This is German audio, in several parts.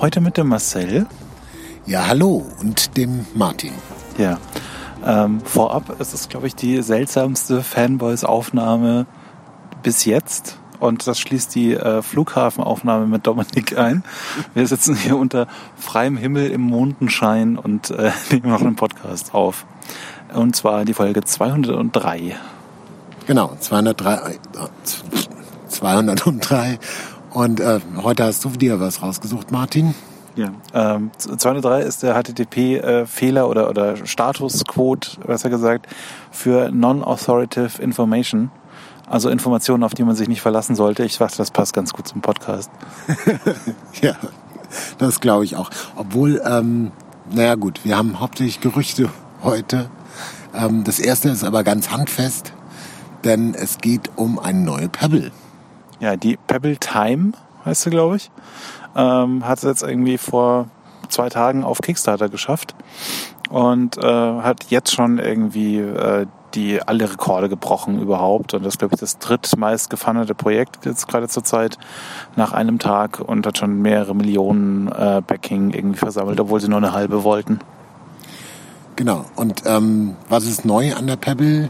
Heute mit dem Marcel. Ja, hallo, und dem Martin. Ja, vorab ist es, glaube ich, die seltsamste Fanboys-Aufnahme bis jetzt. Und das schließt die Flughafenaufnahme mit Dominik ein. Wir sitzen hier unter freiem Himmel im Mondenschein und nehmen noch einen Podcast auf. Und zwar die Folge 203. Genau, 203. Und heute hast du dir was rausgesucht, Martin? Ja. 203 ist der HTTP-Fehler oder Statuscode, besser gesagt, für Non-Authoritative Information. Also Informationen, auf die man sich nicht verlassen sollte. Ich dachte, das passt ganz gut zum Podcast. Ja, das glaube ich auch. Obwohl, naja gut, wir haben hauptsächlich Gerüchte heute. Das erste ist aber ganz handfest, denn es geht um eine neue Pebble. Ja, die Pebble Time heißt sie, glaube ich. Hat es jetzt irgendwie vor 2 Tagen auf Kickstarter geschafft und hat jetzt schon irgendwie alle Rekorde gebrochen überhaupt. Und das ist, glaube ich, das drittmeist gefundete Projekt jetzt gerade zur Zeit nach einem Tag und hat schon mehrere Millionen Backing irgendwie versammelt, obwohl sie nur eine halbe wollten. Genau. Und was ist neu an der Pebble?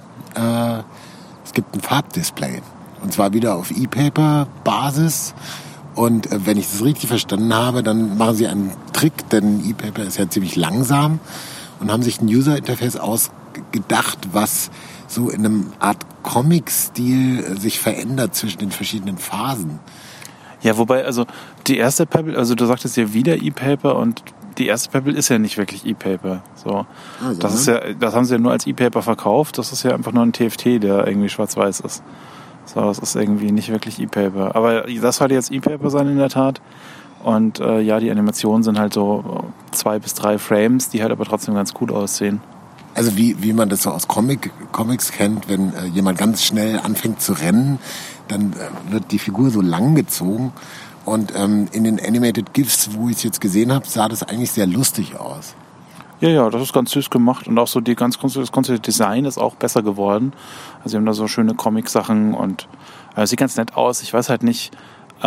Es gibt ein Farbdisplay. Und zwar wieder auf E-Paper-Basis. Und wenn ich das richtig verstanden habe, dann machen sie einen Trick, denn E-Paper ist ja ziemlich langsam und haben sich ein User-Interface ausgedacht, was so in einem Art Comic-Stil sich verändert zwischen den verschiedenen Phasen. Ja, wobei, also die erste Pebble, also du sagtest ja wieder E-Paper und die erste Pebble ist ja nicht wirklich E-Paper. So. Also, das ist ja, das haben sie ja nur als E-Paper verkauft. Das ist ja einfach nur ein TFT, der irgendwie schwarz-weiß ist. So, das ist irgendwie nicht wirklich E-Paper. Aber das sollte jetzt E-Paper sein in der Tat. Und ja, die Animationen sind halt so 2 bis 3 Frames, die halt aber trotzdem ganz gut aussehen. Also wie man das so aus Comics kennt, wenn jemand ganz schnell anfängt zu rennen, dann wird die Figur so lang gezogen. Und in den Animated GIFs, wo ich es jetzt gesehen habe, sah das eigentlich sehr lustig aus. Ja, das ist ganz süß gemacht und auch so das ganze Design ist auch besser geworden. Also sie haben da so schöne Comic-Sachen und sieht ganz nett aus. Ich weiß halt nicht,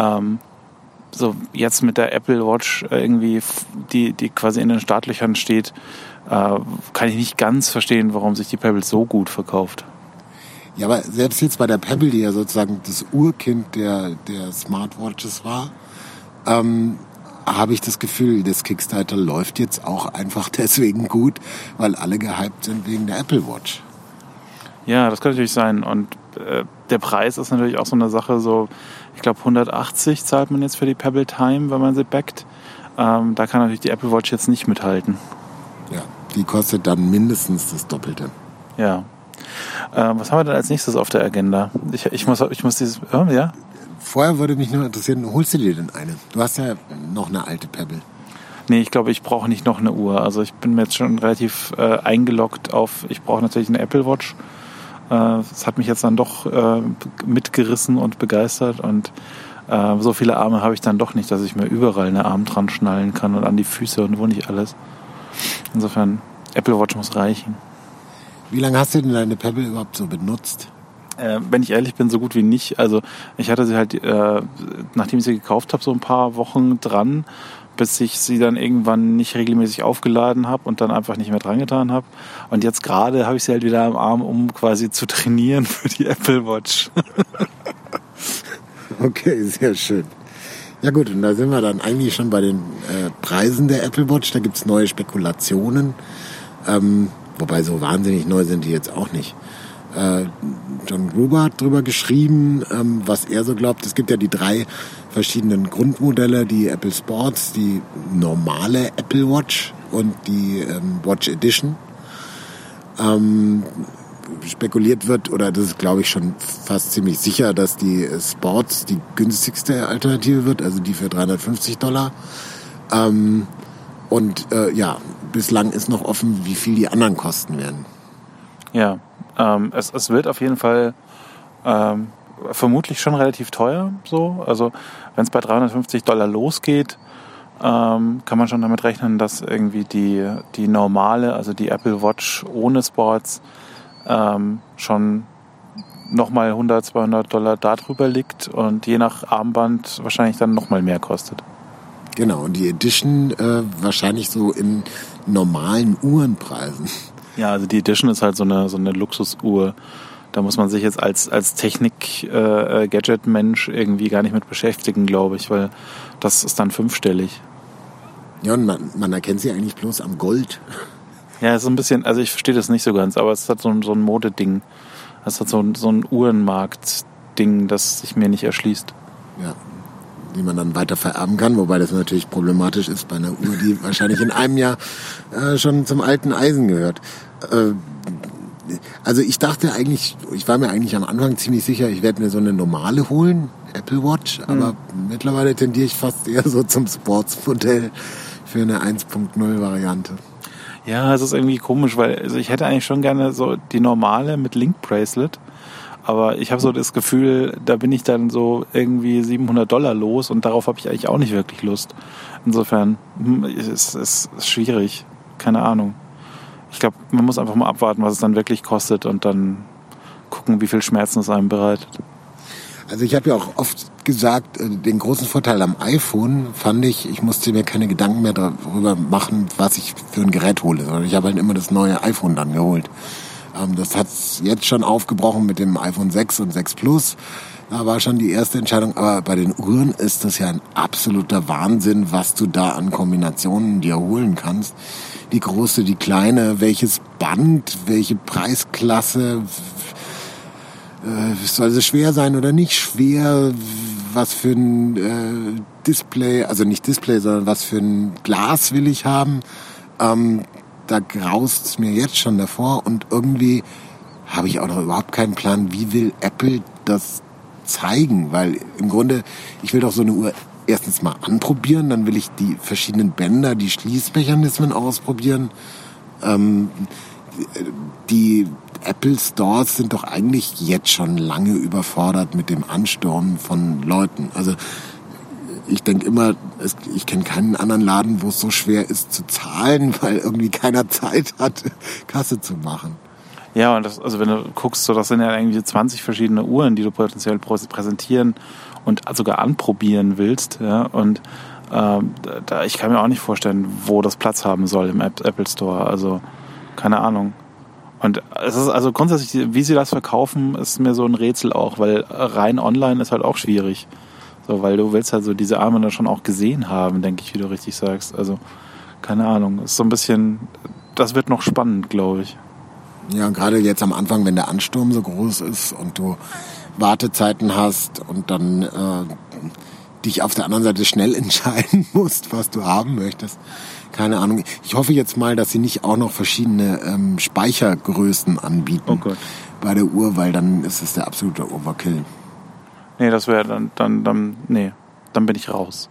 so jetzt mit der Apple Watch irgendwie, die quasi in den Startlöchern steht, kann ich nicht ganz verstehen, warum sich die Pebble so gut verkauft. Ja, aber selbst jetzt bei der Pebble, die ja sozusagen das Urkind der Smartwatches war, habe ich das Gefühl, das Kickstarter läuft jetzt auch einfach deswegen gut, weil alle gehypt sind wegen der Apple Watch. Ja, das kann natürlich sein. Und der Preis ist natürlich auch so eine Sache, so ich glaube 180 zahlt man jetzt für die Pebble Time, wenn man sie backt. Da kann natürlich die Apple Watch jetzt nicht mithalten. Ja, die kostet dann mindestens das Doppelte. Ja. Was haben wir denn als nächstes auf der Agenda? Ich muss dieses, ja? Vorher würde mich nur interessieren, holst du dir denn eine? Du hast ja noch eine alte Pebble. Nee, ich glaube, ich brauche nicht noch eine Uhr. Also ich bin mir jetzt schon relativ eingeloggt auf, ich brauche natürlich eine Apple Watch. Das hat mich jetzt dann doch mitgerissen und begeistert und so viele Arme habe ich dann doch nicht, dass ich mir überall einen Arm dran schnallen kann und an die Füße und wo nicht alles. Insofern, Apple Watch muss reichen. Wie lange hast du denn deine Pebble überhaupt so benutzt? Wenn ich ehrlich bin, so gut wie nicht. Also ich hatte sie halt, nachdem ich sie gekauft habe, so ein paar Wochen dran, bis ich sie dann irgendwann nicht regelmäßig aufgeladen habe und dann einfach nicht mehr dran getan habe. Und jetzt gerade habe ich sie halt wieder am Arm, um quasi zu trainieren für die Apple Watch. Okay, sehr schön. Ja gut, und da sind wir dann eigentlich schon bei den Preisen der Apple Watch. Da gibt es neue Spekulationen, wobei so wahnsinnig neu sind die jetzt auch nicht. John Gruber hat drüber geschrieben, was er so glaubt. Es gibt ja die 3 verschiedenen Grundmodelle, die Apple Sports, die normale Apple Watch und die Watch Edition. Spekuliert wird, oder das ist glaube ich schon fast ziemlich sicher, dass die Sports die günstigste Alternative wird, also die für $350. Ja, bislang ist noch offen, wie viel die anderen kosten werden. Ja, es wird auf jeden Fall vermutlich schon relativ teuer. So. Also wenn es bei $350 losgeht, kann man schon damit rechnen, dass irgendwie die normale, also die Apple Watch ohne Sports, schon nochmal $100-200 darüber liegt und je nach Armband wahrscheinlich dann nochmal mehr kostet. Genau, und die Edition wahrscheinlich so in normalen Uhrenpreisen. Ja, also die Edition ist halt so eine Luxusuhr. Da muss man sich jetzt als Technik-Gadget-Mensch irgendwie gar nicht mit beschäftigen, glaube ich, weil das ist dann 5-stellig. Ja, und man erkennt sie eigentlich bloß am Gold. Ja, ist so ein bisschen, also ich verstehe das nicht so ganz, aber es hat so ein Modeding. Es hat so ein Uhrenmarkt-Ding, das sich mir nicht erschließt. Ja, die man dann weiter vererben kann, wobei das natürlich problematisch ist bei einer Uhr, die wahrscheinlich in einem Jahr schon zum alten Eisen gehört. Also ich dachte eigentlich, ich war mir eigentlich am Anfang ziemlich sicher, ich werde mir so eine normale holen, Apple Watch, aber mittlerweile tendiere ich fast eher so zum Sportsmodell für eine 1.0 Variante. Ja, es ist irgendwie komisch, weil also ich hätte eigentlich schon gerne so die normale mit Link Bracelet, aber ich habe so das Gefühl, da bin ich dann so irgendwie $700 los und darauf habe ich eigentlich auch nicht wirklich Lust. Insofern ist es schwierig, keine Ahnung. Ich glaube, man muss einfach mal abwarten, was es dann wirklich kostet und dann gucken, wie viel Schmerzen es einem bereitet. Also ich habe ja auch oft gesagt, den großen Vorteil am iPhone fand ich musste mir keine Gedanken mehr darüber machen, was ich für ein Gerät hole, sondern ich habe halt immer das neue iPhone dann geholt. Das hat jetzt schon aufgebrochen mit dem iPhone 6 und 6 Plus. Da war schon die erste Entscheidung, aber bei den Uhren ist das ja ein absoluter Wahnsinn, was du da an Kombinationen dir holen kannst. Die große, die kleine, welches Band, welche Preisklasse, soll sie schwer sein oder nicht schwer, was für ein Display, also nicht Display, sondern was für ein Glas will ich haben. Da graust es mir jetzt schon davor und irgendwie habe ich auch noch überhaupt keinen Plan, wie will Apple das zeigen, weil im Grunde, ich will doch so eine Uhr erstens mal anprobieren, dann will ich die verschiedenen Bänder, die Schließmechanismen ausprobieren. Die Apple Stores sind doch eigentlich jetzt schon lange überfordert mit dem Ansturm von Leuten. Also ich denke immer, ich kenne keinen anderen Laden, wo es so schwer ist zu zahlen, weil irgendwie keiner Zeit hat, Kasse zu machen. Ja, und das, also wenn du guckst, so das sind ja irgendwie 20 verschiedene Uhren, die du potenziell präsentieren und sogar anprobieren willst. Ja, und ich kann mir auch nicht vorstellen, wo das Platz haben soll im Apple Store. Also keine Ahnung. Und es ist also grundsätzlich, wie sie das verkaufen, ist mir so ein Rätsel auch, weil rein online ist halt auch schwierig. So, weil du willst halt so diese Arme dann schon auch gesehen haben, denke ich, wie du richtig sagst. Also keine Ahnung, ist so ein bisschen, das wird noch spannend, glaube ich. Ja, und gerade jetzt am Anfang, wenn der Ansturm so groß ist und du Wartezeiten hast und dann dich auf der anderen Seite schnell entscheiden musst, was du haben möchtest. Keine Ahnung. Ich hoffe jetzt mal, dass sie nicht auch noch verschiedene Speichergrößen anbieten bei der Uhr, weil dann ist es der absolute Overkill. Nee, das wäre dann bin ich raus.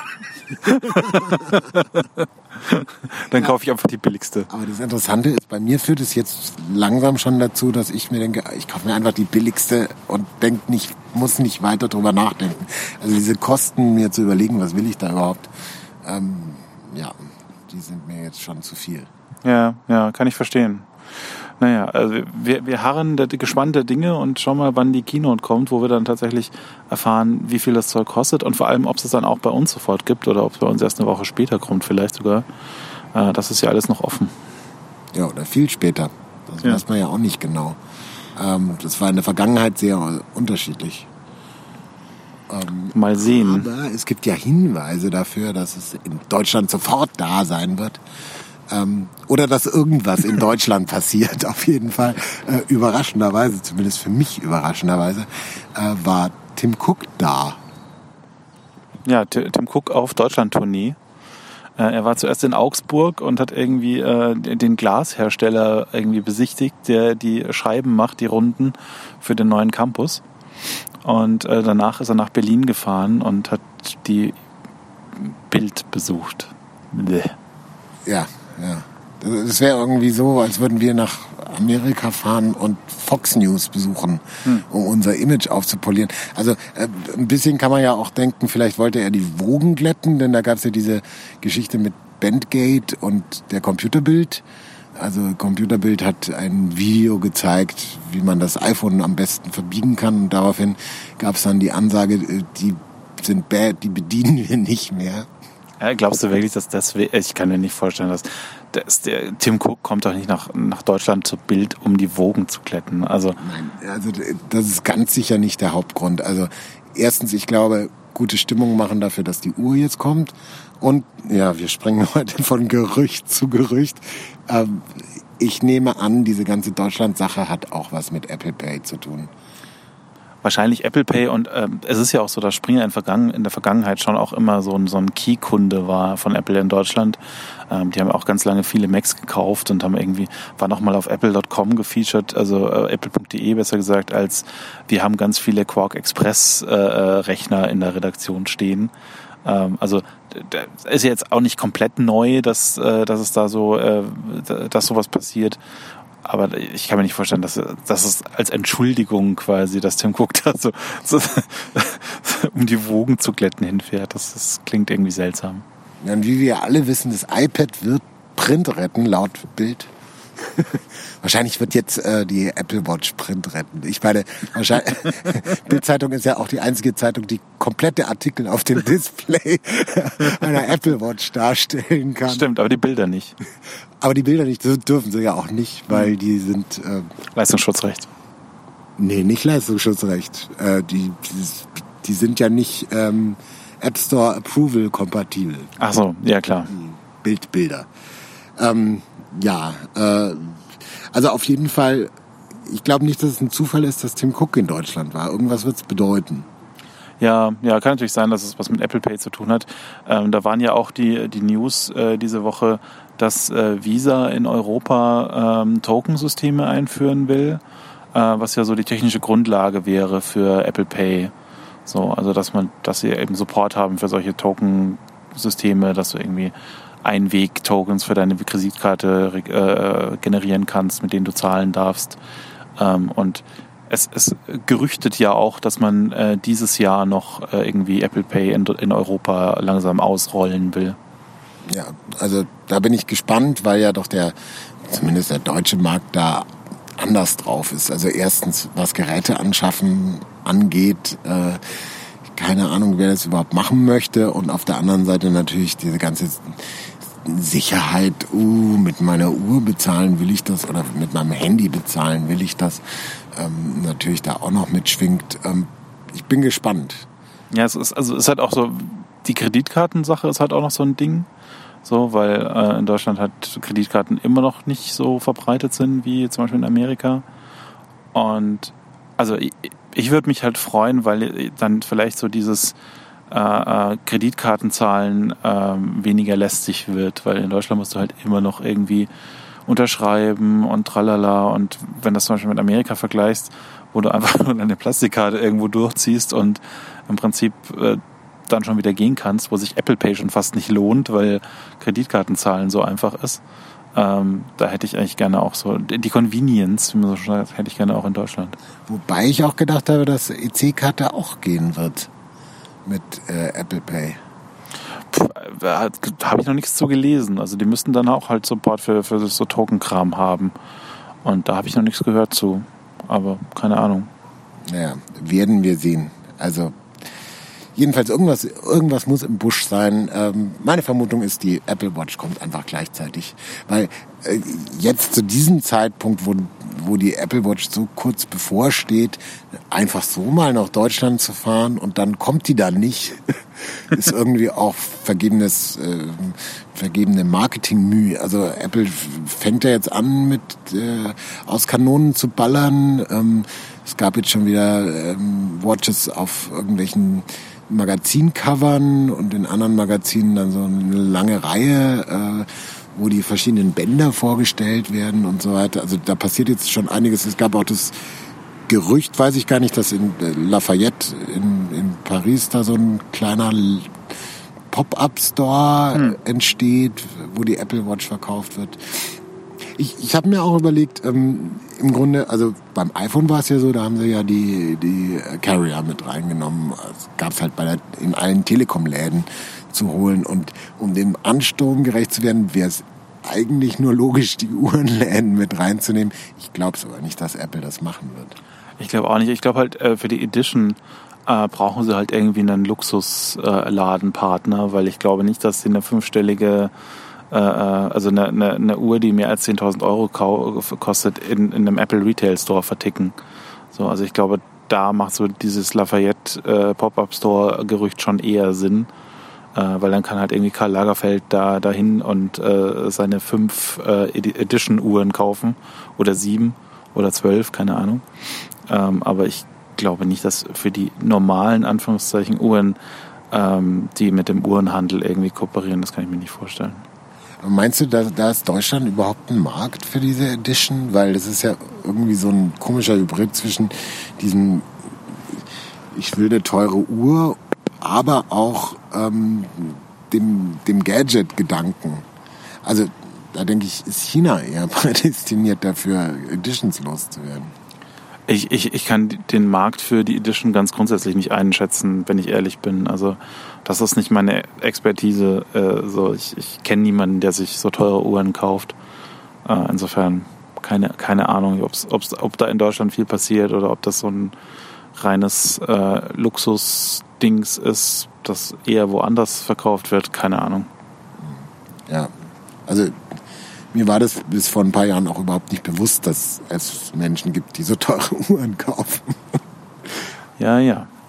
Dann kaufe ich einfach die billigste. Aber das Interessante ist, bei mir führt es jetzt langsam schon dazu, dass ich mir denke, ich kaufe mir einfach die billigste und muss nicht weiter drüber nachdenken. Also diese Kosten, mir zu überlegen, was will ich da überhaupt, die sind mir jetzt schon zu viel. Ja, kann ich verstehen. Naja, also wir harren gespannt der Dinge und schauen mal, wann die Keynote kommt, wo wir dann tatsächlich erfahren, wie viel das Zeug kostet und vor allem, ob es es dann auch bei uns sofort gibt oder ob es bei uns erst eine Woche später kommt, vielleicht sogar. Das ist ja alles noch offen. Ja, oder viel später. Das weiß man ja auch nicht genau. Das war in der Vergangenheit sehr unterschiedlich. Mal sehen. Aber es gibt ja Hinweise dafür, dass es in Deutschland sofort da sein wird. Oder dass irgendwas in Deutschland passiert, auf jeden Fall. Überraschenderweise, zumindest für mich überraschenderweise, war Tim Cook da. Ja, Tim Cook auf Deutschland-Tournee. Er war zuerst in Augsburg und hat irgendwie den Glashersteller irgendwie besichtigt, der die Scheiben macht, die Runden für den neuen Campus. Und danach ist er nach Berlin gefahren und hat die Bild besucht. Bleh. Ja. Das wäre irgendwie so, als würden wir nach Amerika fahren und Fox News besuchen, um unser Image aufzupolieren. Also ein bisschen kann man ja auch denken, vielleicht wollte er die Wogen glätten, denn da gab es ja diese Geschichte mit Bandgate und der Computerbild. Also Computerbild hat ein Video gezeigt, wie man das iPhone am besten verbiegen kann. Und daraufhin gab es dann die Ansage, die sind bad, die bedienen wir nicht mehr. Ja, glaubst du wirklich, dass das... Ich kann mir nicht vorstellen, dass der Tim Cook kommt doch nicht nach Deutschland zu Bild, um die Wogen zu kletten. Also nein, also das ist ganz sicher nicht der Hauptgrund. Also erstens, ich glaube, gute Stimmung machen dafür, dass die Uhr jetzt kommt. Und ja, wir springen heute von Gerücht zu Gerücht. Ich nehme an, diese ganze Deutschland-Sache hat auch was mit Apple Pay zu tun. Wahrscheinlich Apple Pay und es ist ja auch so, dass Springer in der Vergangenheit schon auch immer so ein Key-Kunde war von Apple in Deutschland. Die haben auch ganz lange viele Macs gekauft und war nochmal auf apple.com gefeatured, also apple.de besser gesagt, als wir haben ganz viele Quark Express Rechner in der Redaktion stehen. Also ist jetzt auch nicht komplett neu, dass es da so, dass sowas passiert. Aber ich kann mir nicht vorstellen, dass es als Entschuldigung quasi, dass Tim Cook da so um die Wogen zu glätten hinfährt. Das klingt irgendwie seltsam. Ja, und wie wir alle wissen, das iPad wird Print retten, laut Bild. Wahrscheinlich wird jetzt die Apple Watch Print retten. Ich meine, wahrscheinlich Bild-Zeitung ist ja auch die einzige Zeitung, die komplette Artikel auf dem Display einer Apple Watch darstellen kann. Stimmt, aber die Bilder nicht. Aber die Bilder nicht, das dürfen sie ja auch nicht, weil die sind... Leistungsschutzrecht. Nee, nicht Leistungsschutzrecht. Die sind ja nicht App Store Approval kompatibel. Ach so, ja klar. Bilder. Also auf jeden Fall, ich glaube nicht, dass es ein Zufall ist, dass Tim Cook in Deutschland war. Irgendwas wird es bedeuten. Ja, kann natürlich sein, dass es was mit Apple Pay zu tun hat. Da waren ja auch die News diese Woche, dass Visa in Europa Tokensysteme einführen will, was ja so die technische Grundlage wäre für Apple Pay. So, also dass sie eben Support haben für solche Tokensysteme, dass du irgendwie Einweg-Tokens für deine Kreditkarte generieren kannst, mit denen du zahlen darfst. Und es gerüchtet ja auch, dass man dieses Jahr noch irgendwie Apple Pay in Europa langsam ausrollen will. Ja, also da bin ich gespannt, weil ja doch zumindest der deutsche Markt da anders drauf ist. Also erstens, was Geräte anschaffen angeht, keine Ahnung, wer das überhaupt machen möchte. Und auf der anderen Seite natürlich diese ganze Sicherheit, mit meiner Uhr bezahlen will ich das oder mit meinem Handy bezahlen will ich das, natürlich da auch noch mitschwingt. Ich bin gespannt. Ja, es ist halt auch so, die Kreditkartensache ist halt auch noch so ein Ding, so, weil in Deutschland halt Kreditkarten immer noch nicht so verbreitet sind wie zum Beispiel in Amerika. Und also ich würde mich halt freuen, weil dann vielleicht so dieses Kreditkartenzahlen weniger lästig wird, weil in Deutschland musst du halt immer noch irgendwie unterschreiben und tralala, und wenn das zum Beispiel mit Amerika vergleichst, wo du einfach nur deine Plastikkarte irgendwo durchziehst und im Prinzip dann schon wieder gehen kannst, wo sich Apple Pay schon fast nicht lohnt, weil Kreditkartenzahlen so einfach ist. Da hätte ich eigentlich gerne auch so die Convenience, wie man so schon sagt, hätte ich gerne auch in Deutschland. Wobei ich auch gedacht habe, dass EC-Karte auch gehen wird mit Apple Pay. Habe ich noch nichts zu gelesen. Also die müssten dann auch halt Support für so Token-Kram haben. Und da habe ich noch nichts gehört zu. Aber keine Ahnung. Naja, werden wir sehen. Also jedenfalls irgendwas muss im Busch sein. Meine Vermutung ist, die Apple Watch kommt einfach gleichzeitig. Weil jetzt zu diesem Zeitpunkt, wo die Apple Watch so kurz bevorsteht, einfach so mal nach Deutschland zu fahren und dann kommt die da nicht, ist irgendwie auch vergebene Marketingmühe. Also Apple fängt ja jetzt an mit aus Kanonen zu ballern. Es gab jetzt schon wieder Watches auf irgendwelchen Magazincovern und in anderen Magazinen dann so eine lange Reihe, wo die verschiedenen Bänder vorgestellt werden und so weiter. Also da passiert jetzt schon einiges. Es gab auch das Gerücht, weiß ich gar nicht, dass in Lafayette in Paris da so ein kleiner Pop-up-Store entsteht, wo die Apple Watch verkauft wird. Ich habe mir auch überlegt, im Grunde, also beim iPhone war es ja so, da haben sie ja die Carrier mit reingenommen. Das gab es halt in allen Telekom-Läden zu holen. Und um dem Ansturm gerecht zu werden, wäre es eigentlich nur logisch, die Uhrenläden mit reinzunehmen. Ich glaube es aber nicht, dass Apple das machen wird. Ich glaube auch nicht. Ich glaube halt für die Edition brauchen sie halt irgendwie einen Luxusladenpartner, weil ich glaube nicht, dass sie eine fünfstellige, also eine Uhr, die mehr als 10.000 Euro kostet, in einem Apple Retail Store verticken. So, also ich glaube, da macht so dieses Lafayette Pop-Up Store Gerücht schon eher Sinn, weil dann kann halt irgendwie Karl Lagerfeld dahin und seine 5 Edition Uhren kaufen oder 7 oder 12, keine Ahnung. Aber ich glaube nicht, dass für die normalen Anführungszeichen Uhren, die mit dem Uhrenhandel irgendwie kooperieren, das kann ich mir nicht vorstellen. Meinst du, da ist Deutschland überhaupt ein Markt für diese Edition? Weil das ist ja irgendwie so ein komischer Hybrid zwischen diesem, ich will eine teure Uhr, aber auch dem Gadget-Gedanken. Also da denke ich, ist China eher prädestiniert dafür, Editions loszuwerden. Ich kann den Markt für die Edition ganz grundsätzlich nicht einschätzen, wenn ich ehrlich bin. Also das ist nicht meine Expertise. Ich kenne niemanden, der sich so teure Uhren kauft. Insofern keine Ahnung, ob da in Deutschland viel passiert oder ob das so ein reines Luxus-Dings ist, das eher woanders verkauft wird. Keine Ahnung. Ja, also mir war das bis vor ein paar Jahren auch überhaupt nicht bewusst, dass es Menschen gibt, die so teure Uhren kaufen. Ja.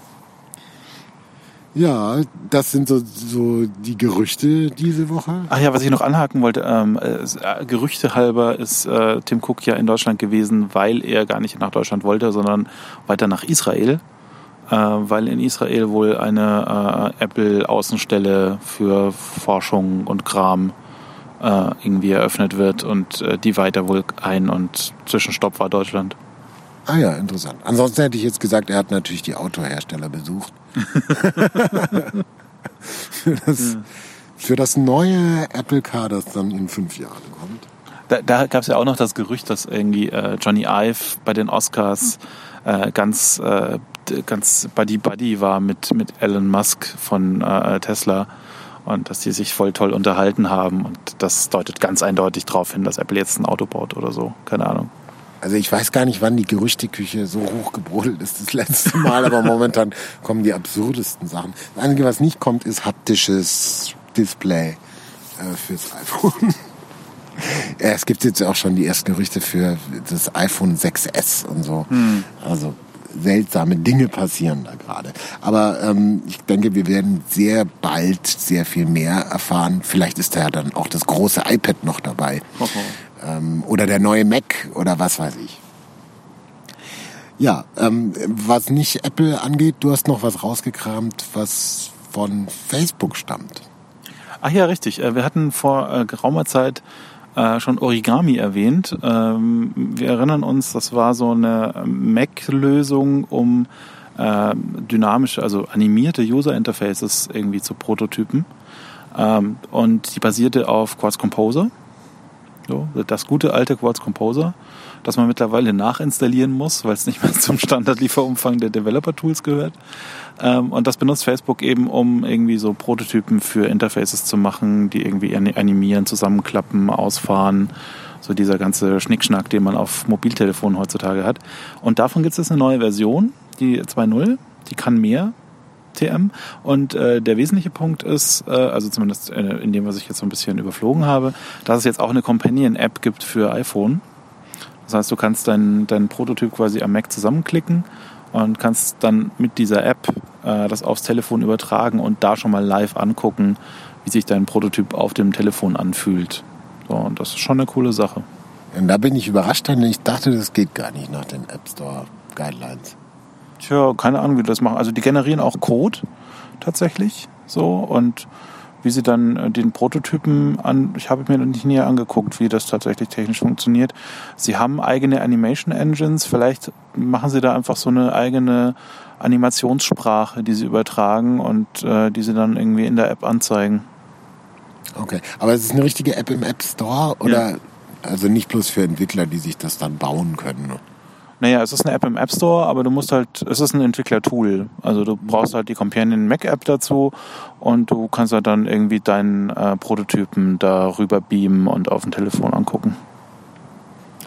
Ja, das sind so die Gerüchte diese Woche. Ach ja, was ich noch anhaken wollte, Gerüchte halber ist Tim Cook ja in Deutschland gewesen, weil er gar nicht nach Deutschland wollte, sondern weiter nach Israel, weil in Israel wohl eine Apple-Außenstelle für Forschung und Kram irgendwie eröffnet wird und die weiter wohl ein und Zwischenstopp war Deutschland. Ah ja, interessant. Ansonsten hätte ich jetzt gesagt, er hat natürlich die Autohersteller besucht. für das neue Apple Car, das dann in 5 Jahren kommt. Da gab es ja auch noch das Gerücht, dass irgendwie Johnny Ive bei den Oscars ganz Buddy war mit Elon Musk von Tesla. Und dass die sich voll toll unterhalten haben. Und das deutet ganz eindeutig darauf hin, dass Apple jetzt ein Auto baut oder so. Keine Ahnung. Also ich weiß gar nicht, wann die Gerüchteküche so hochgebrodelt ist das letzte Mal, aber momentan kommen die absurdesten Sachen. Das Einzige, was nicht kommt, ist haptisches Display fürs iPhone. Ja, es gibt jetzt auch schon die ersten Gerüchte für das iPhone 6S und so. Also seltsame Dinge passieren da gerade. Aber ich denke, wir werden sehr bald sehr viel mehr erfahren. Vielleicht ist da ja dann auch das große iPad noch dabei. Oder der neue Mac oder was weiß ich. Ja, was nicht Apple angeht, du hast noch was rausgekramt, was von Facebook stammt. Ach ja, richtig. Wir hatten vor geraumer Zeit schon Origami erwähnt. Wir erinnern uns, das war so eine Mac-Lösung, um dynamische, also animierte User-Interfaces irgendwie zu prototypen. Und die basierte auf Quartz Composer. So, das gute alte Quartz Composer, das man mittlerweile nachinstallieren muss, weil es nicht mehr zum Standardlieferumfang der Developer-Tools gehört. Und das benutzt Facebook eben, um irgendwie so Prototypen für Interfaces zu machen, die irgendwie animieren, zusammenklappen, ausfahren. So dieser ganze Schnickschnack, den man auf Mobiltelefonen heutzutage hat. Und davon gibt es jetzt eine neue Version, die 2.0, die kann mehr TM. Und der wesentliche Punkt ist, also zumindest in dem, was ich jetzt so ein bisschen überflogen habe, dass es jetzt auch eine Companion-App gibt für iPhone. Das heißt, du kannst deinen Prototyp quasi am Mac zusammenklicken und kannst dann mit dieser App das aufs Telefon übertragen und da schon mal live angucken, wie sich dein Prototyp auf dem Telefon anfühlt. So, und das ist schon eine coole Sache. Und da bin ich überrascht, denn ich dachte, das geht gar nicht nach den App Store Guidelines. Tja, keine Ahnung, wie die das machen. Also die generieren auch Code tatsächlich so und wie sie dann den Prototypen ich habe mir nicht näher angeguckt, wie das tatsächlich technisch funktioniert. Sie haben eigene Animation Engines, vielleicht machen sie da einfach so eine eigene Animationssprache, die sie übertragen und die sie dann irgendwie in der App anzeigen. Okay, aber es ist eine richtige App im App Store oder also nicht bloß für Entwickler, die sich das dann bauen können? Naja, es ist eine App im App Store, aber es ist ein Entwickler-Tool. Also du brauchst halt die Companion Mac-App dazu und du kannst halt dann irgendwie deinen Prototypen da rüber beamen und auf dem Telefon angucken.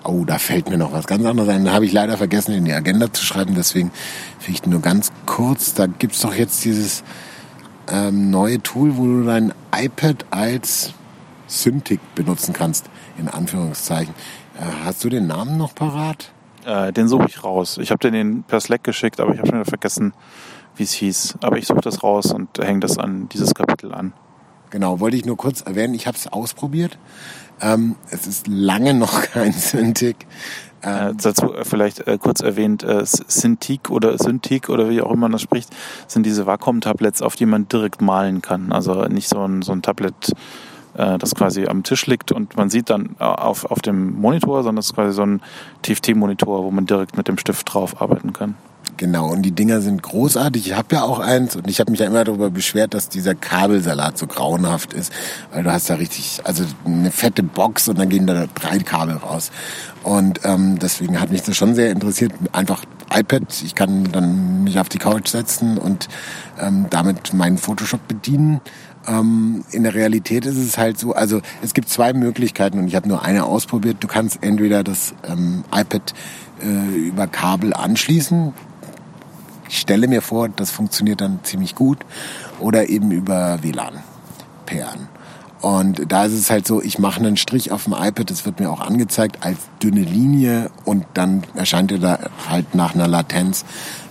Oh, da fällt mir noch was ganz anderes ein. Da habe ich leider vergessen, in die Agenda zu schreiben. Deswegen vielleicht nur ganz kurz. Da gibt's doch jetzt dieses neue Tool, wo du dein iPad als Cintiq benutzen kannst, in Anführungszeichen. Hast du den Namen noch parat? Den suche ich raus. Ich habe den per Slack geschickt, aber ich habe schon wieder vergessen, wie es hieß. Aber ich suche das raus und hänge das an dieses Kapitel an. Genau, wollte ich nur kurz erwähnen. Ich habe es ausprobiert. Es ist lange noch kein Cintiq. Dazu vielleicht kurz erwähnt, Cintiq oder wie auch immer man das spricht, sind diese Wacom-Tablets, auf die man direkt malen kann. Also nicht so ein Tablet, das quasi am Tisch liegt und man sieht dann auf dem Monitor, sondern es ist quasi so ein TFT-Monitor, wo man direkt mit dem Stift drauf arbeiten kann. Genau, und die Dinger sind großartig. Ich habe ja auch eins und ich habe mich ja immer darüber beschwert, dass dieser Kabelsalat so grauenhaft ist. Weil du hast da richtig, also eine fette Box und dann gehen da 3 Kabel raus. Und deswegen hat mich das schon sehr interessiert. Einfach iPad, ich kann dann mich auf die Couch setzen und damit meinen Photoshop bedienen. In der Realität ist es halt so, also es gibt 2 Möglichkeiten und ich habe nur eine ausprobiert. Du kannst entweder das iPad über Kabel anschließen. Ich stelle mir vor, das funktioniert dann ziemlich gut. Oder eben über WLAN pairen. Und da ist es halt so, ich mache einen Strich auf dem iPad, das wird mir auch angezeigt als dünne Linie und dann erscheint er da halt nach einer Latenz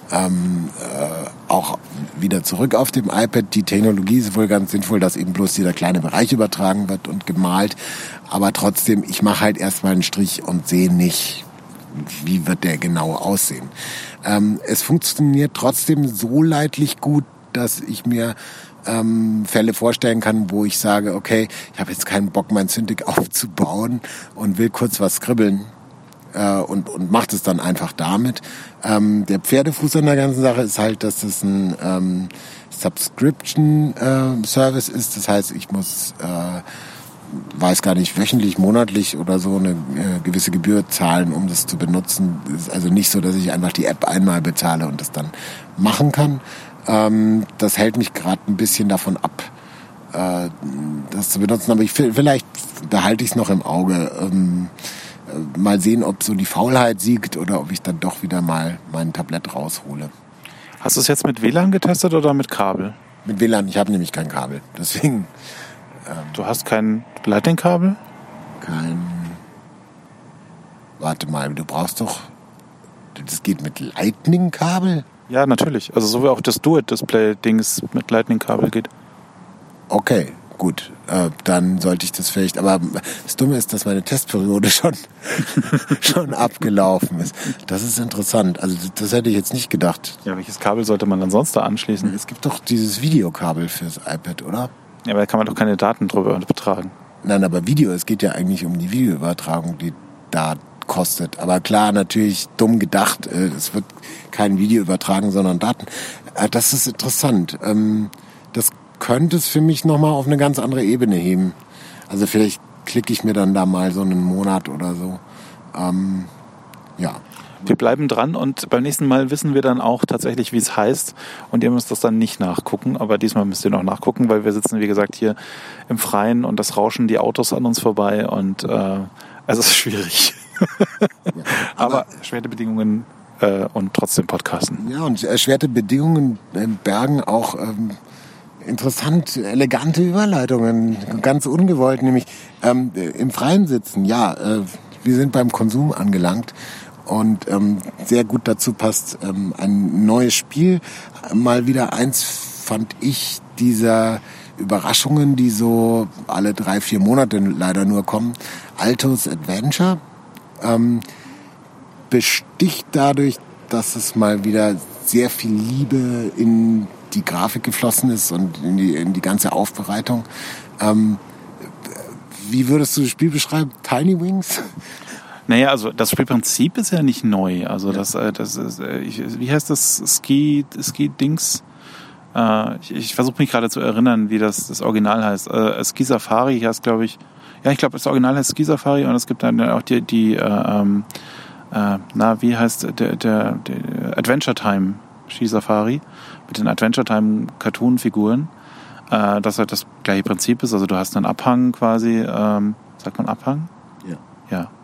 auch wieder zurück auf dem iPad. Die Technologie ist wohl ganz sinnvoll, dass eben bloß dieser kleine Bereich übertragen wird und gemalt. Aber trotzdem, ich mache halt erstmal einen Strich und sehe nicht, wie wird der genau aussehen. Es funktioniert trotzdem so leidlich gut, dass ich mir Fälle vorstellen kann, wo ich sage, okay, ich habe jetzt keinen Bock, mein Cintiq aufzubauen und will kurz was skribbeln. Und macht es dann einfach damit. Der Pferdefuß an der ganzen Sache ist halt, dass es ein Subscription-Service ist. Das heißt, ich muss, weiß gar nicht, wöchentlich, monatlich oder so eine gewisse Gebühr zahlen, um das zu benutzen. Es ist also nicht so, dass ich einfach die App einmal bezahle und das dann machen kann. Das hält mich gerade ein bisschen davon ab, das zu benutzen. Aber vielleicht behalte ich es noch im Auge. Mal sehen, ob so die Faulheit siegt oder ob ich dann doch wieder mal mein Tablett raushole. Hast du es jetzt mit WLAN getestet oder mit Kabel? Mit WLAN, ich habe nämlich kein Kabel. Deswegen. Du hast kein Lightning-Kabel? Warte mal, du brauchst doch. Das geht mit Lightning-Kabel? Ja, natürlich. Also so wie auch das Do-It-Display-Dings mit Lightning-Kabel geht. Okay. Gut, dann sollte ich das vielleicht, aber das Dumme ist, dass meine Testperiode schon abgelaufen ist. Das ist interessant, also das hätte ich jetzt nicht gedacht. Ja, welches Kabel sollte man dann sonst da anschließen? Es gibt doch dieses Videokabel fürs iPad, oder? Ja, aber da kann man doch keine Daten drüber übertragen. Nein, aber Video, es geht ja eigentlich um die Videoübertragung, die da kostet. Aber klar, natürlich dumm gedacht, es wird kein Video übertragen, sondern Daten. Das ist interessant. Das könnte es für mich nochmal auf eine ganz andere Ebene heben. Also vielleicht klicke ich mir dann da mal so einen Monat oder so. Ja. Wir bleiben dran und beim nächsten Mal wissen wir dann auch tatsächlich, wie es heißt. Und ihr müsst das dann nicht nachgucken. Aber diesmal müsst ihr noch nachgucken, weil wir sitzen, wie gesagt, hier im Freien und das rauschen die Autos an uns vorbei. Und es ist schwierig. Ja, aber erschwerte Bedingungen und trotzdem podcasten. Ja, und erschwerte Bedingungen bergen auch interessant, elegante Überleitungen, ganz ungewollt, nämlich im Freien sitzen. Ja, wir sind beim Konsum angelangt und sehr gut dazu passt ein neues Spiel. Mal wieder eins fand ich dieser Überraschungen, die so alle 3-4 Monate leider nur kommen. Altos Adventure besticht dadurch, dass es mal wieder sehr viel Liebe in die Grafik geflossen ist und in die ganze Aufbereitung. Wie würdest du das Spiel beschreiben? Tiny Wings? Naja, also das Spielprinzip ist ja nicht neu. Also das ist, wie heißt das Ski-Dings? Ich versuche mich gerade zu erinnern, wie das Original heißt. Ski Safari heißt, glaube ich. Ja, ich glaube, das Original heißt Ski Safari und es gibt dann auch die wie heißt der Adventure Time Ski Safari mit den Adventure Time Cartoon-Figuren, dass halt das gleiche Prinzip ist. Also du hast einen Abhang quasi, sagt man Abhang? Ja. Ja,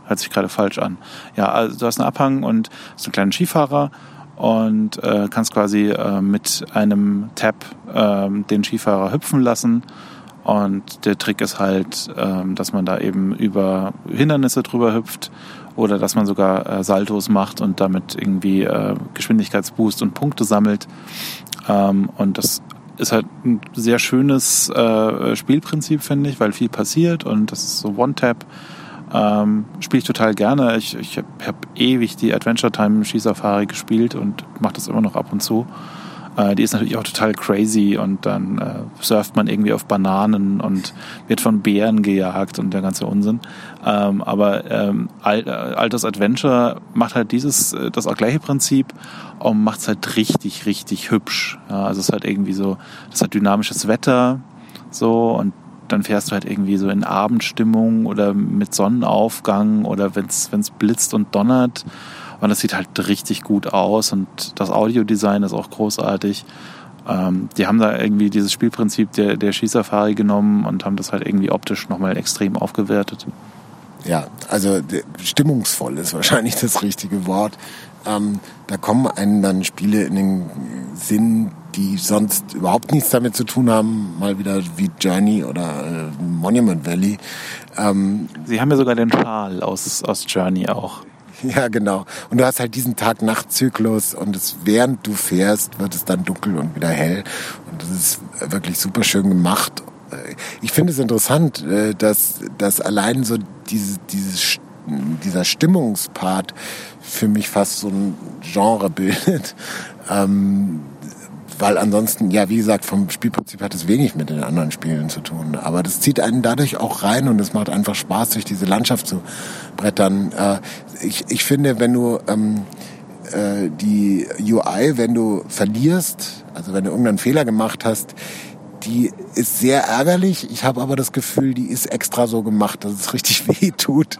hört sich gerade falsch an. Ja, also du hast einen Abhang und hast einen kleinen Skifahrer und kannst quasi mit einem Tab den Skifahrer hüpfen lassen. Und der Trick ist halt, dass man da eben über Hindernisse drüber hüpft oder dass man sogar Saltos macht und damit irgendwie Geschwindigkeitsboost und Punkte sammelt. Und das ist halt ein sehr schönes Spielprinzip, finde ich, weil viel passiert und das ist so One-Tap. Spiele ich total gerne. Ich hab ewig die Adventure Time Skisafari gespielt und mache das immer noch ab und zu. Die ist natürlich auch total crazy und dann surft man irgendwie auf Bananen und wird von Bären gejagt und der ganze Unsinn. Aber Altes Adventure macht halt das auch gleiche Prinzip und macht es halt richtig, richtig hübsch. Ja, also es ist halt irgendwie so, das hat dynamisches Wetter so und dann fährst du halt irgendwie so in Abendstimmung oder mit Sonnenaufgang oder wenn's blitzt und donnert. Und das sieht halt richtig gut aus und das Audiodesign ist auch großartig. Die haben da irgendwie dieses Spielprinzip der Skisafari genommen und haben das halt irgendwie optisch nochmal extrem aufgewertet. Ja, also stimmungsvoll ist wahrscheinlich das richtige Wort. Da kommen einem dann Spiele in den Sinn, die sonst überhaupt nichts damit zu tun haben, mal wieder wie Journey oder Monument Valley. Sie haben ja sogar den Schal aus Journey auch. Ja, genau. Und du hast halt diesen Tag-Nacht-Zyklus und während du fährst, wird es dann dunkel und wieder hell. Und das ist wirklich super schön gemacht. Ich finde es interessant, dass allein so dieser Stimmungspart für mich fast so ein Genre bildet. Weil ansonsten, ja, wie gesagt, vom Spielprinzip hat es wenig mit den anderen Spielen zu tun. Aber das zieht einen dadurch auch rein und es macht einfach Spaß, durch diese Landschaft zu brettern. Ich finde, wenn du die UI, wenn du verlierst, also wenn du irgendeinen Fehler gemacht hast, die ist sehr ärgerlich. Ich habe aber das Gefühl, die ist extra so gemacht, dass es richtig weh tut.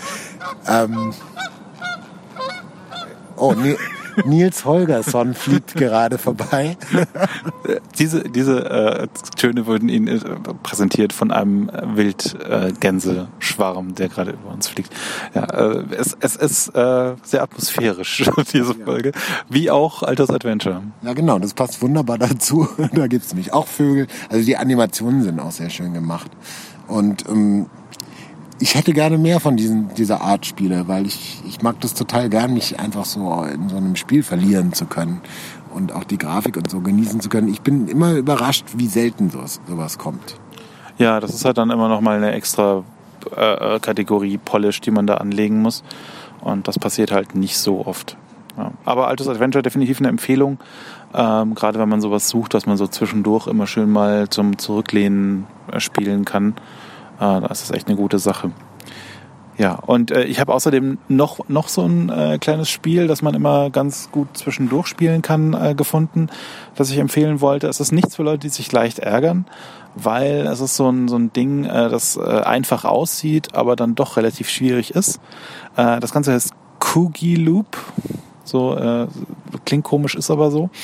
Nils Holgersson fliegt gerade vorbei. Diese Töne wurden Ihnen präsentiert von einem Wildgänseschwarm, der gerade über uns fliegt. Ja, es ist sehr atmosphärisch, diese Folge. Wie auch Altes Adventure. Ja, genau, das passt wunderbar dazu. Da gibt es nämlich auch Vögel. Also die Animationen sind auch sehr schön gemacht. Und ich hätte gerne mehr von dieser Art Spiele, weil ich mag das total gern, mich einfach so in so einem Spiel verlieren zu können und auch die Grafik und so genießen zu können. Ich bin immer überrascht, wie selten sowas kommt. Ja, das ist halt dann immer noch mal eine extra Kategorie Polish, die man da anlegen muss. Und das passiert halt nicht so oft. Ja. Aber Altes Adventure definitiv eine Empfehlung. Gerade wenn man sowas sucht, was man so zwischendurch immer schön mal zum Zurücklehnen spielen kann. Das ist echt eine gute Sache. Ja, und ich habe außerdem noch so ein kleines Spiel, das man immer ganz gut zwischendurch spielen kann, gefunden, das ich empfehlen wollte. Es ist nichts für Leute, die sich leicht ärgern, weil es ist so ein Ding, das einfach aussieht, aber dann doch relativ schwierig ist. Das Ganze heißt Coogie Loop. So klingt komisch, ist aber so.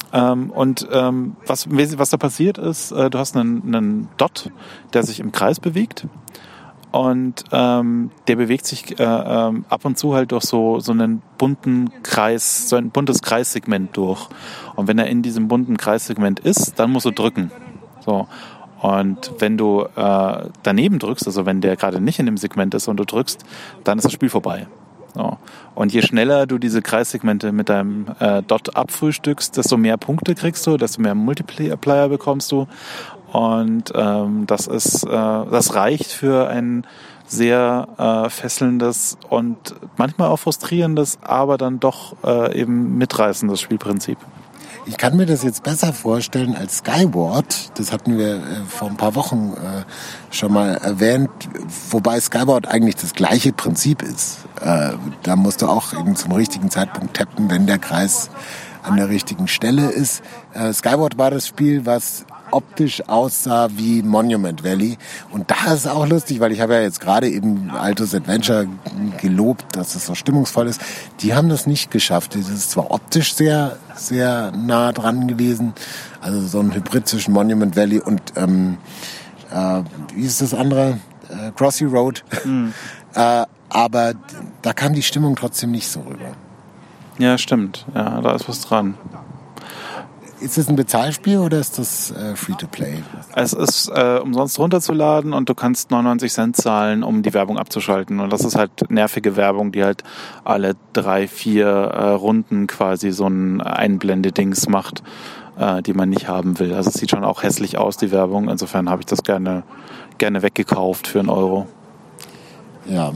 Was da passiert ist, du hast einen Dot, der sich im Kreis bewegt und der bewegt sich ab und zu halt durch so einen bunten Kreis, so ein buntes Kreissegment durch. Und wenn er in diesem bunten Kreissegment ist, dann musst du drücken. So. Und wenn du daneben drückst, also wenn der gerade nicht in dem Segment ist und du drückst, dann ist das Spiel vorbei. So. Und je schneller du diese Kreissegmente mit deinem Dot abfrühstückst, desto mehr Punkte kriegst du, desto mehr Multiplier bekommst du. Und das reicht für ein sehr fesselndes und manchmal auch frustrierendes, aber dann doch eben mitreißendes Spielprinzip. Ich kann mir das jetzt besser vorstellen als Skyward. Das hatten wir vor ein paar Wochen schon mal erwähnt. Wobei Skyward eigentlich das gleiche Prinzip ist. Da musst du auch eben zum richtigen Zeitpunkt tappen, wenn der Kreis an der richtigen Stelle ist. Skyward war das Spiel, was optisch aussah wie Monument Valley. Und da ist es auch lustig, weil ich habe ja jetzt gerade eben Altes Adventure gelobt, dass es so stimmungsvoll ist. Die haben das nicht geschafft. Das ist zwar optisch sehr, sehr nah dran gewesen, also so ein Hybrid zwischen Monument Valley und wie ist das andere? Crossy Road. Mhm. Aber da kam die Stimmung trotzdem nicht so rüber. Ja, stimmt. Ja, da ist was dran. Ist das ein Bezahlspiel oder ist das Free-to-Play? Es ist umsonst runterzuladen und du kannst 99 Cent zahlen, um die Werbung abzuschalten. Und das ist halt nervige Werbung, die halt alle 3-4 Runden quasi so ein Einblendedings macht, die man nicht haben will. Also es sieht schon auch hässlich aus, die Werbung. Insofern habe ich das gerne weggekauft für 1 Euro. Ja,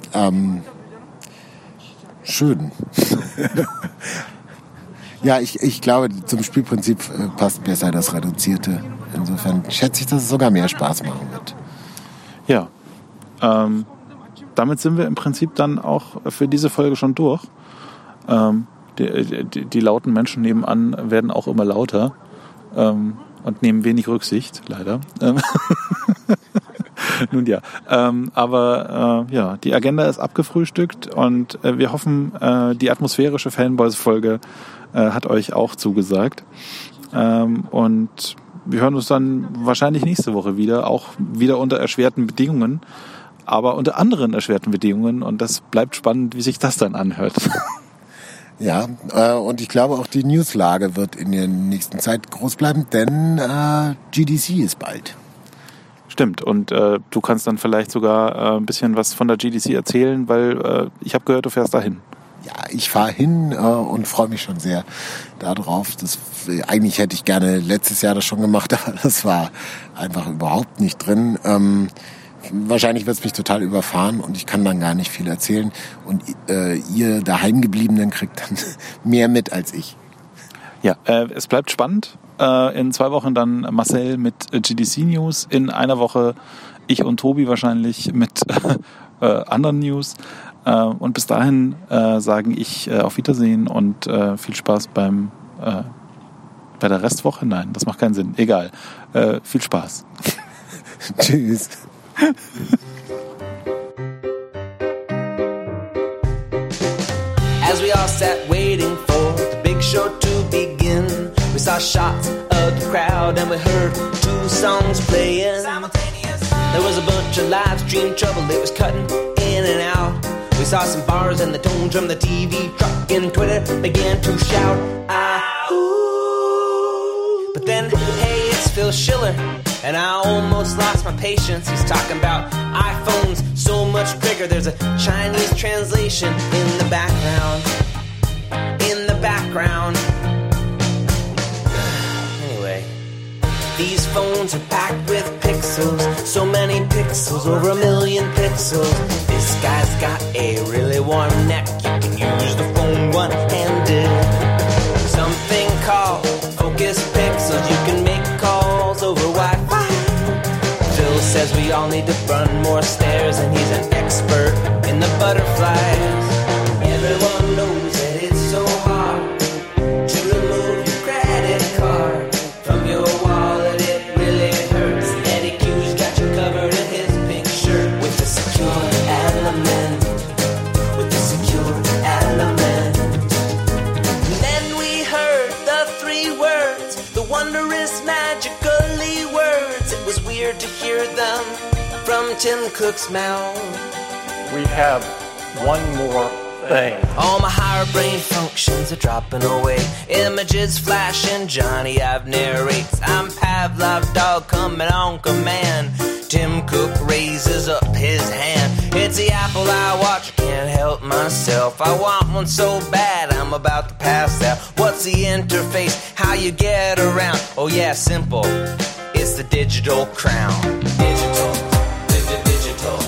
schön. Ja, ich glaube, zum Spielprinzip passt besser das Reduzierte. Insofern schätze ich, dass es sogar mehr Spaß machen wird. Ja, damit sind wir im Prinzip dann auch für diese Folge schon durch. Die lauten Menschen nebenan werden auch immer lauter und nehmen wenig Rücksicht, leider. Nun ja, aber die Agenda ist abgefrühstückt und wir hoffen, die atmosphärische Fanboys-Folge hat euch auch zugesagt. Und wir hören uns dann wahrscheinlich nächste Woche wieder, auch wieder unter erschwerten Bedingungen, aber unter anderen erschwerten Bedingungen und das bleibt spannend, wie sich das dann anhört. Ja, und ich glaube auch die Newslage wird in der nächsten Zeit groß bleiben, denn GDC ist bald. Stimmt, und du kannst dann vielleicht sogar ein bisschen was von der GDC erzählen, weil ich habe gehört, du fährst dahin. Ja, ich fahre hin und freue mich schon sehr darauf. Eigentlich hätte ich gerne letztes Jahr das schon gemacht, aber das war einfach überhaupt nicht drin. Wahrscheinlich wird es mich total überfahren und ich kann dann gar nicht viel erzählen. Und ihr Daheimgebliebenen kriegt dann mehr mit als ich. Ja, es bleibt spannend. In 2 Wochen dann Marcel mit GDC News. In einer Woche ich und Tobi wahrscheinlich mit anderen News. Und bis dahin sagen ich auf Wiedersehen und viel Spaß bei der Restwoche. Nein, das macht keinen Sinn. Egal. Viel Spaß. Tschüss. As we all sat waiting for the big show to begin, we saw shots of the crowd and we heard 2 songs playing simultaneous. There was a bunch of live stream trouble, it was cutting in and out. We saw some bars and the tones from the TV truck and Twitter began to shout, "Ooh!" But then, hey, it's Phil Schiller, and I almost lost my patience. He's talking about iPhones so much bigger. There's a Chinese translation in the background. In the background. Anyway, these phones are packed with pixels. So many pixels, over 1 million pixels. This guy's got a really warm neck. You can use the phone one-handed. Something called Focus Pixels. You can make calls over Wi-Fi. Phil says we all need to run more stairs, and he's an expert in the butterflies. Everyone knows that it's so hard to remove your credit card from your wallet. It really hurts. Eddie Q's got you covered in his pink shirt with the secure element. With the secure element. And then we heard the 3 words, the wondrous magically words. It was weird to hear them from Tim Cook's mouth. We have one more thing. All my higher brain functions are dropping away. Images flashing, Johnny Ive narrates. I'm Pavlov dog coming on command. Tim Cook raises up his hand. It's the Apple I watch, can't help myself. I want one so bad, I'm about to pass out. What's the interface? How you get around? Oh yeah, simple. It's the digital crown. Digital. Digital.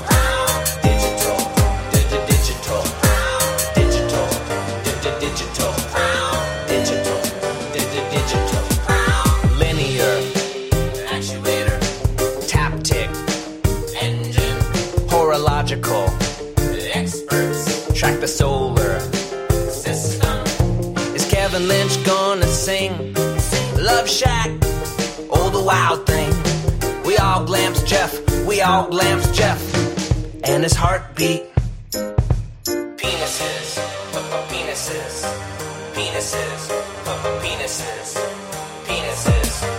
Horological experts track the solar system. Is Kevin Lynch gonna sing Love Shack? Oh, the wild thing. We all glamps Jeff. We all glamps Jeff. And his heartbeat. Penises. Penises. Penises. Penises. Penises.